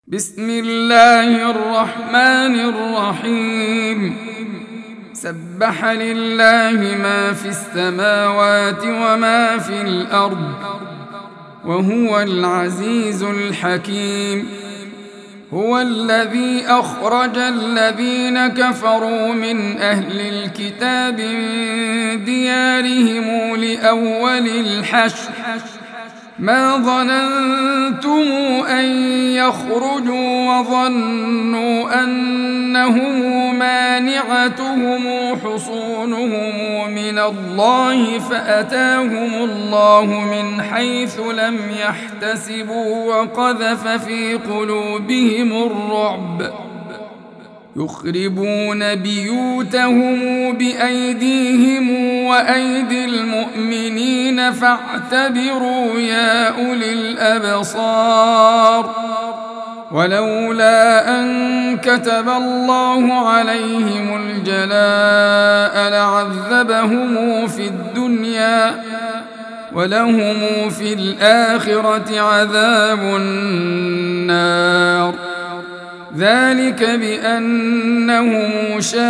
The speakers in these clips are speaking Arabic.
بسم الله الرحمن الرحيم. سبح لله ما في السماوات وما في الأرض وهو العزيز الحكيم. هو الذي أخرج الذين كفروا من أهل الكتاب من ديارهم لأول الحشر ما ظننتم أن يخرجوا وظنوا أنهم مانعتهم حصونهم من الله فأتاهم الله من حيث لم يحتسبوا وقذف في قلوبهم الرعب يخربون بيوتهم بأيديهم وأيدي المؤمنين فاعتبروا يا أولي الأبصار. ولولا أن كتب الله عليهم الجلاء لعذبهم في الدنيا ولهم في الآخرة عذاب النار. ذلك بأنهم شاقوا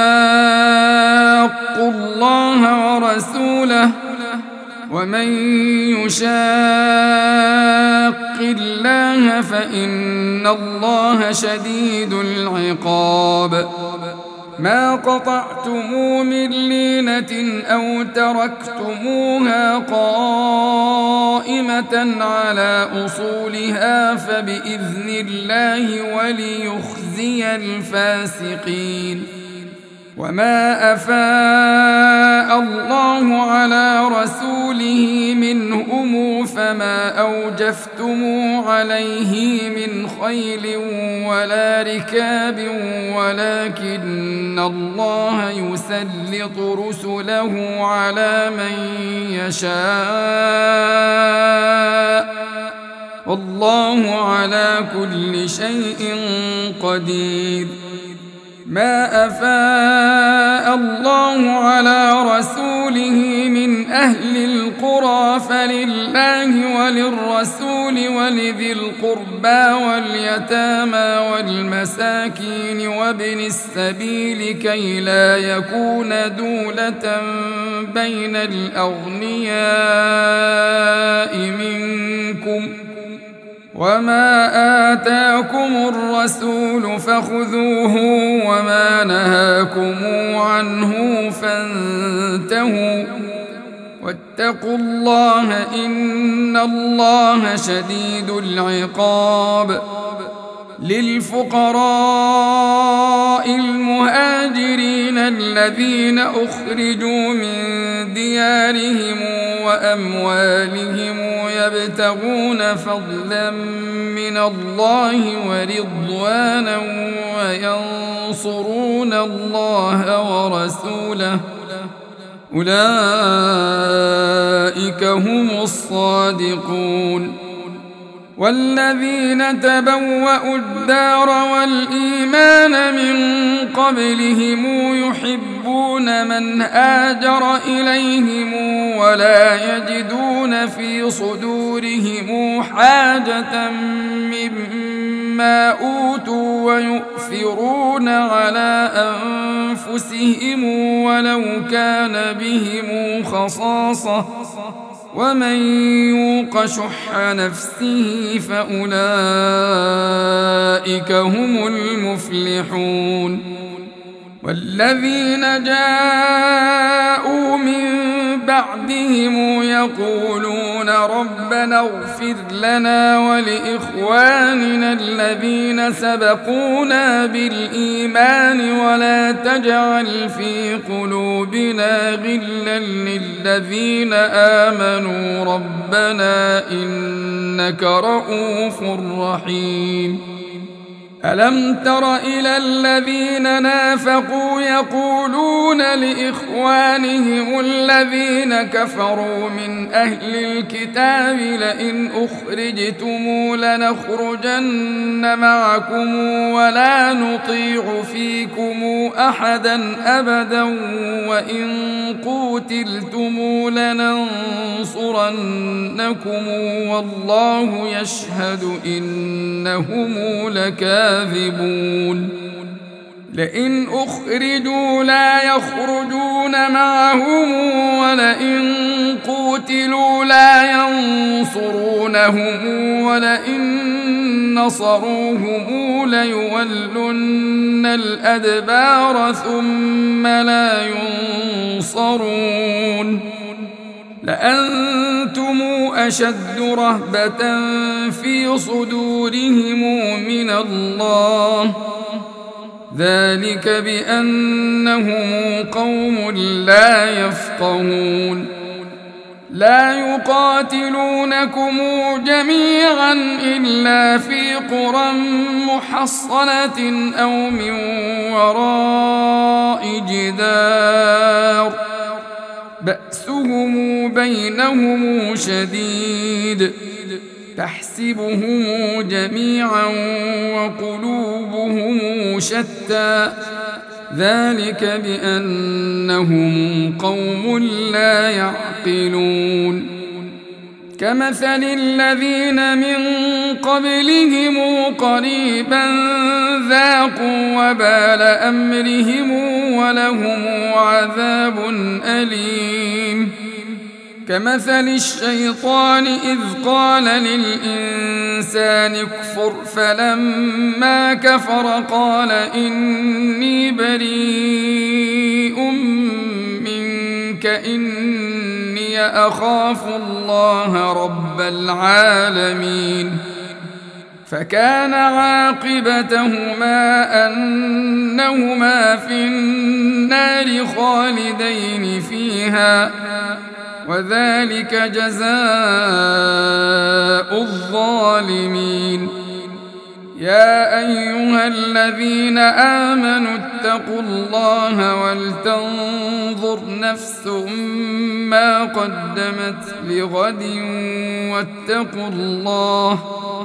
الله ورسوله ومن يشاق الله فإن الله شديد العقاب. ما قطعتم من لينة أو تركتموها قائمة على أصولها فبإذن الله وليخزي الفاسقين. وما أفاء الله على رسوله منهم فما أوجفتم عليه من خيل ولا ركاب ولكن الله يسلط رسله على من يشاء والله على كل شيء قدير. ما أفاء الله على رسوله من أهل القرى فلله وللرسول ولذي القربى واليتامى والمساكين وابن السبيل كي لا يكون دولة بين الأغنياء منكم. وما آتاكم الرسول فخذوه وما نهاكم عنه فانتهوا واتقوا الله إن الله شديد العقاب. للفقراء المهاجرين الذين أخرجوا من ديارهم وأموالهم يبتغون فضلا من الله ورضوانا وينصرون الله ورسوله أولئك هم الصادقون. والذين تبوأوا الدار والإيمان من قبلهم يحبون من هاجر إليهم ولا يجدون في صدورهم حاجة مما أوتوا ويؤثرون على أنفسهم ولو كان بهم خصاصة ومن يوق شح نفسه فأولئك هم المفلحون. والذين جاءوا من بعدهم يقولون ربنا اغفر لنا ولإخواننا الذين سبقونا بالإيمان ولا تجعل في قلوبنا غلا للذين آمنوا ربنا إنك رؤوف رحيم. ألم تر إلى الذين نافقوا يقولون لإخوانهم الذين كفروا من أهل الكتاب لئن أخرجتم لنخرجن معكم ولا نطيع فيكم أحدا أبدا وإن قوتلتم لننصرنكم والله يشهد إنهم لكاذبون لئن أخرجوا لا يخرجون معهم ولئن قوتلوا لا ينصرونهم ولئن نصروهم ليولن الأدبار ثم لا ينصرون لأنتم أشد رهبة في صدورهم من الله ذلك بأنهم قوم لا يفقهون لا يقاتلونكم جميعا إلا في قرى محصنة أو من وراء جدار بأسهم بينهم شديد تحسبهم جميعا وقلوبهم شتى ذلك بأنهم قوم لا يعقلون كمثل الذين من قبلهم قريبا ذاقوا وبال أمرهم ولهم عذاب أليم كمثل الشيطان إذ قال للإنسان اكفر فلما كفر قال إني بريء منك إني أخاف الله رب العالمين فكان عاقبتهما أنهما في النار خالدين فيها وذلك جزاء الظالمين يا أيها الذين آمنوا اتقوا الله ولتنظر نفس ما قدمت لغد واتقوا الله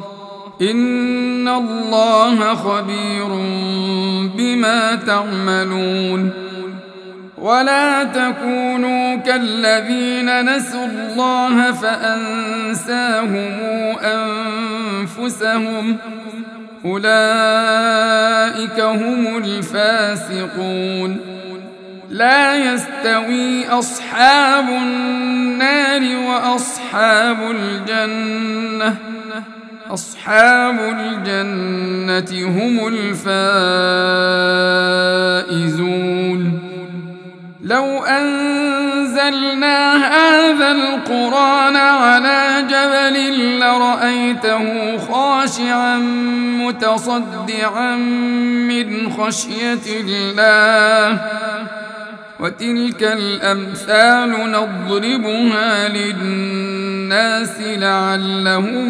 إن الله خبير بما تعملون ولا تكونوا كالذين نسوا الله فأنساهم أنفسهم أولئك هم الفاسقون لا يستوي أصحاب النار وأصحاب الجنة أصحاب الجنة هم الفائزون لو أنزلنا هذا القرآن على جبل لرأيته خاشعا متصدعا من خشية الله وتلك الأمثال نضربها للناس لعلهم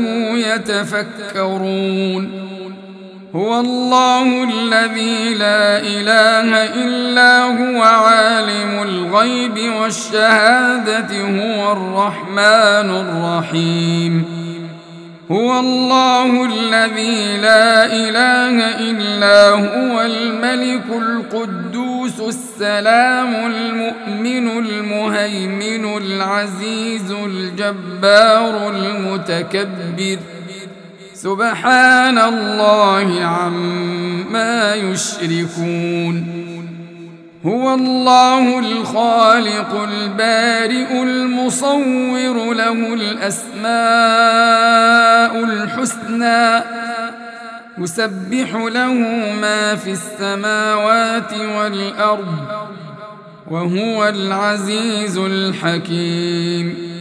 يتفكرون هو الله الذي لا إله إلا هو عالم الغيب والشهادة هو الرحمن الرحيم هو الله الذي لا إله إلا هو الملك القدوس السلام المؤمن المهيمن العزيز الجبار المتكبر سبحان الله عما يشركون هو الله الخالق البارئ المصور له الأسماء الحسنى يسبح له ما في السماوات والأرض وهو العزيز الحكيم